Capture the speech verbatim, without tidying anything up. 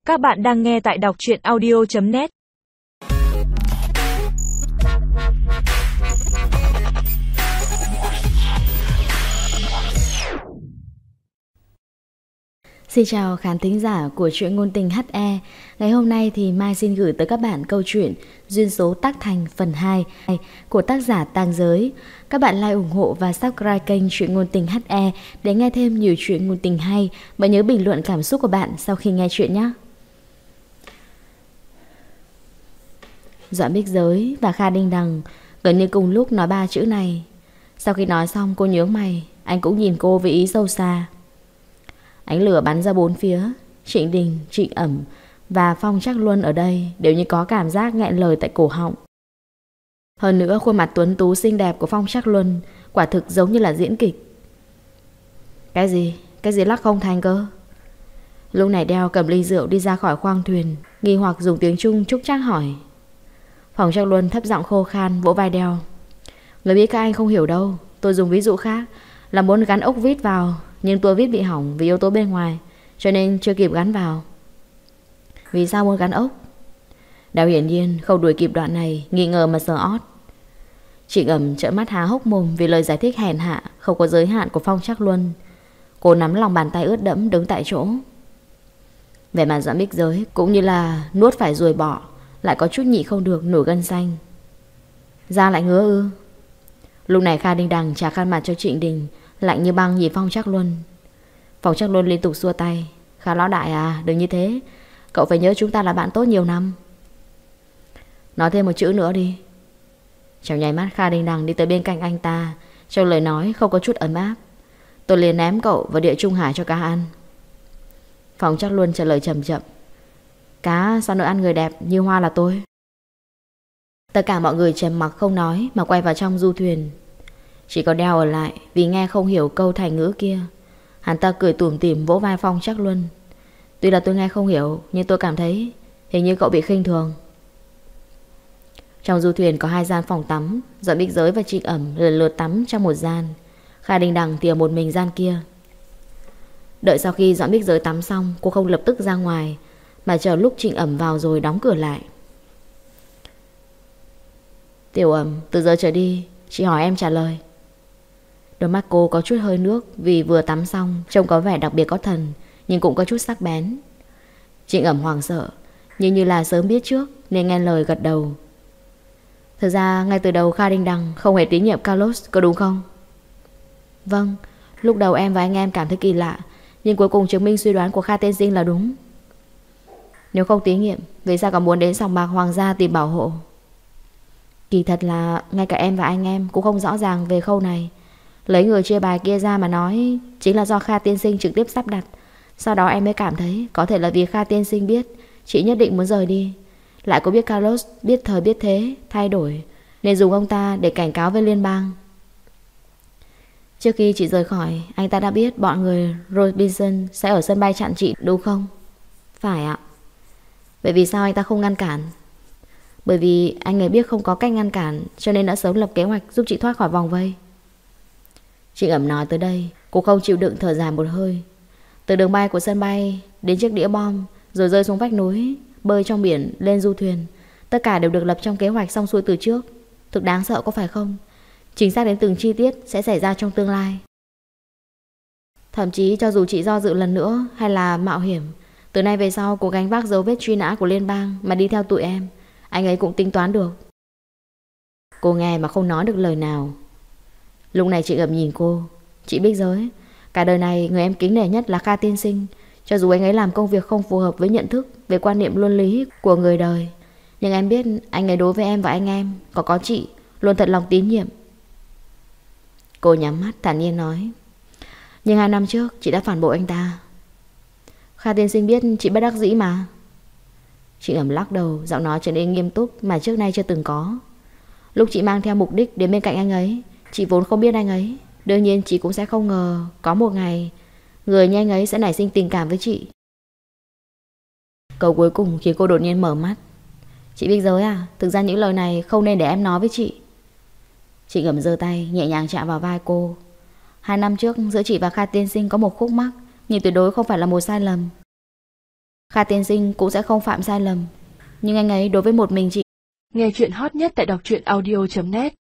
Các bạn đang nghe tại đọc truyện audio chấm net. Xin chào khán thính giả của truyện ngôn tình hát e. Ngày hôm nay thì Mai xin gửi tới các bạn câu chuyện Duyên số tác thành phần hai của tác giả Tang Giới. Các bạn like ủng hộ và subscribe kênh truyện ngôn tình hát e để nghe thêm nhiều chuyện ngôn tình hay. Và nhớ bình luận cảm xúc của bạn sau khi nghe chuyện nhé. Doãn Bích Giới và Kha Đinh Đằng gần như cùng lúc nói ba chữ này. Sau khi nói xong cô nhướng mày, anh cũng nhìn cô với ý sâu xa. Ánh lửa bắn ra bốn phía. Trịnh Đình, Trịnh Ẩm và Phong Trác Luân ở đây đều như có cảm giác nghẹn lời tại cổ họng. Hơn nữa khuôn mặt tuấn tú xinh đẹp của Phong Trác Luân quả thực giống như là diễn kịch. Cái gì? Cái gì lắc không thành cơ? Lúc này Đeo cầm ly rượu đi ra khỏi khoang thuyền, nghi hoặc dùng tiếng Trung chúc Trác hỏi. Phong Trác Luân thấp giọng khô khan vỗ vai Đeo. Người biết các anh không hiểu đâu. Tôi dùng ví dụ khác là muốn gắn ốc vít vào, nhưng tua vít bị hỏng vì yếu tố bên ngoài, cho nên chưa kịp gắn vào. Vì sao muốn gắn ốc? Đào hiển nhiên không đuổi kịp đoạn này, nghi ngờ mà sờ ót. Trịnh Ẩm trợn mắt há hốc mồm vì lời giải thích hèn hạ không có giới hạn của Phong Trác Luân. Cô nắm lòng bàn tay ướt đẫm đứng tại chỗ. Vẻ mặt Doãn Bích Giới cũng như là nuốt phải ruồi bọ, lại có chút nhị không được nổi gân xanh. Da lại ngứa ư? Lúc này Kha Đinh Đằng trả khăn mặt cho Trịnh Đình, lạnh như băng nhìn Phong Trác Luân. Phong Trác Luân liên tục xua tay. Kha lão đại à, đừng như thế. Cậu phải nhớ chúng ta là bạn tốt nhiều năm. Nói thêm một chữ nữa đi. Trong nháy mắt Kha Đinh Đằng đi tới bên cạnh anh ta, trong lời nói không có chút ấm áp. Tôi liền ném cậu vào địa Trung Hải cho cá ăn. Phong Trác Luân trả lời chậm chậm. Cá sao nỡ ăn người đẹp như Hoa là tôi? Tất cả mọi người trầm mặc không nói mà quay vào trong du thuyền. Chỉ có Đeo ở lại vì nghe không hiểu câu thành ngữ kia. Hắn ta cười tủm tỉm vỗ vai Phong Trác Luân. Tuy là tôi nghe không hiểu, nhưng tôi cảm thấy hình như cậu bị khinh thường. Trong du thuyền có hai gian phòng tắm. Doãn Bích Giới và Trịnh Ẩm lần lượt tắm trong một gian. Kha Đinh Đằng thì ở một mình gian kia. Đợi sau khi Doãn Bích Giới tắm xong, cô không lập tức ra ngoài, mà chờ lúc Trịnh Ẩm vào rồi đóng cửa lại. Tiểu Ẩm, từ giờ trở đi chị hỏi em trả lời. Đôi mắt cô có chút hơi nước vì vừa tắm xong, trông có vẻ đặc biệt có thần, nhưng cũng có chút sắc bén. Trịnh Ẩm hoảng sợ, nhưng như là sớm biết trước nên nghe lời gật đầu. Thực ra ngay từ đầu Kha Đinh Đằng không hề tín nhiệm Carlos, có đúng không? Vâng, lúc đầu em và anh em cảm thấy kỳ lạ, nhưng cuối cùng chứng minh suy đoán của Kha tiên sinh là đúng. Nếu không tín nhiệm, vì sao còn muốn đến sòng bạc hoàng gia tìm bảo hộ? Kỳ thật là ngay cả em và anh em cũng không rõ ràng về khâu này. Lấy người chia bài kia ra mà nói, chính là do Kha tiên sinh trực tiếp sắp đặt. Sau đó em mới cảm thấy có thể là vì Kha tiên sinh biết chị nhất định muốn rời đi, lại có biết Carlos biết thời biết thế thay đổi, nên dùng ông ta để cảnh cáo với liên bang. Trước khi chị rời khỏi, anh ta đã biết bọn người Robinson sẽ ở sân bay chặn chị đúng không? Phải ạ. Vậy vì sao anh ta không ngăn cản? Bởi vì anh ấy biết không có cách ngăn cản, cho nên đã sớm lập kế hoạch giúp chị thoát khỏi vòng vây. Trịnh Ẩm nói tới đây, cô không chịu đựng thở dài một hơi. Từ đường bay của sân bay đến chiếc đĩa bom, rồi rơi xuống vách núi, bơi trong biển, lên du thuyền, tất cả đều được lập trong kế hoạch xong xuôi từ trước. Thực đáng sợ có phải không? Chính xác đến từng chi tiết sẽ xảy ra trong tương lai. Thậm chí cho dù chị do dự lần nữa hay là mạo hiểm, từ nay về sau cố gắng vác dấu vết truy nã của liên bang mà đi theo tụi em, anh ấy cũng tính toán được. Cô nghe mà không nói được lời nào. Lúc này chị Ẩm nhìn cô. Chị Bích Giới, cả đời này người em kính nể nhất là Kha tiên sinh. Cho dù anh ấy làm công việc không phù hợp với nhận thức về quan niệm luân lý của người đời, nhưng em biết anh ấy đối với em và anh em, có có chị, luôn thật lòng tín nhiệm. Cô nhắm mắt thản nhiên nói. Nhưng hai năm trước chị đã phản bội anh ta. Kha tiên sinh biết chị bất đắc dĩ mà. Chị Ẩm lắc đầu, giọng nói trở nên nghiêm túc mà trước nay chưa từng có. Lúc chị mang theo mục đích đến bên cạnh anh ấy, chị vốn không biết anh ấy. Đương nhiên chị cũng sẽ không ngờ có một ngày người như anh ấy sẽ nảy sinh tình cảm với chị. Câu cuối cùng khiến cô đột nhiên mở mắt. Chị Bích Giới à, thực ra những lời này không nên để em nói với chị. Chị Ẩm giơ tay nhẹ nhàng chạm vào vai cô. Hai năm trước giữa chị và Kha tiên sinh có một khúc mắc, nhưng tuyệt đối không phải là một sai lầm. Kha tiên sinh cũng sẽ không phạm sai lầm. Nhưng anh ấy đối với một mình chị. Nghe chuyện hot nhất tại đọc truyện audio chấm net.